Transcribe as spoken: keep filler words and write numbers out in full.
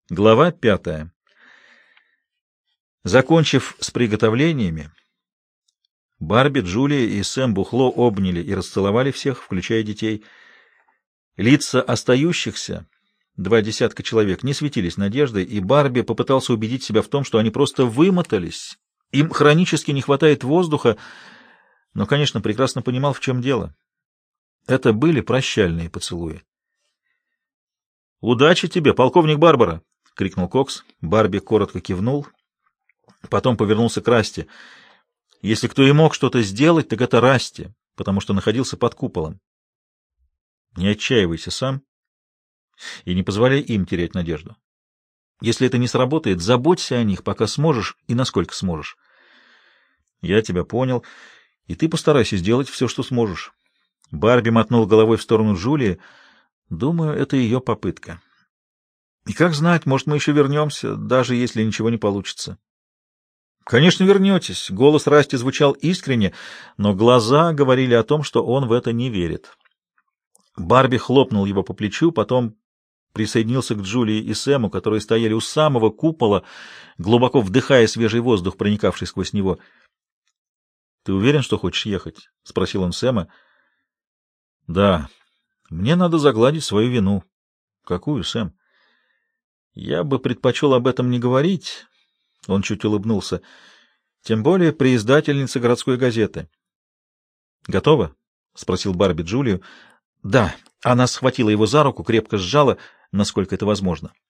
Глава пятая. Закончив с приготовлениями, Барби, Джулия и Сэм Бухло обняли и расцеловали всех, включая детей. Лица остающихся, два десятка человек, не светились надеждой, и Барби попытался убедить себя в том, что они просто вымотались, им хронически не хватает воздуха, но, конечно, прекрасно понимал, в чем дело. Это были прощальные поцелуи. «Удачи тебе, полковник Барбара!» — крикнул Кокс. Барби коротко кивнул, потом повернулся к Расти. Если кто и мог что-то сделать, так это Расти, потому что находился под куполом. Не отчаивайся сам и не позволяй им терять надежду. Если это не сработает, заботься о них, пока сможешь и насколько сможешь. Я тебя понял, и ты постарайся сделать все, что сможешь. Барби мотнул головой в сторону Джулии. Думаю, это ее попытка. И как знать, может, мы еще вернемся, даже если ничего не получится. Конечно, вернетесь. Голос Расти звучал искренне, но глаза говорили о том, что он в это не верит. Барби хлопнул его по плечу, потом присоединился к Джулии и Сэму, которые стояли у самого купола, глубоко вдыхая свежий воздух, проникавший сквозь него. — Ты уверен, что хочешь ехать? — спросил он Сэма. — Да. Мне надо загладить свою вину. — Какую, Сэм? — Я бы предпочел об этом не говорить. Он чуть улыбнулся. — Тем более при издательнице городской газеты. — Готова? — спросил Барби Джулию. — Да. Она схватила его за руку, крепко сжала, насколько это возможно.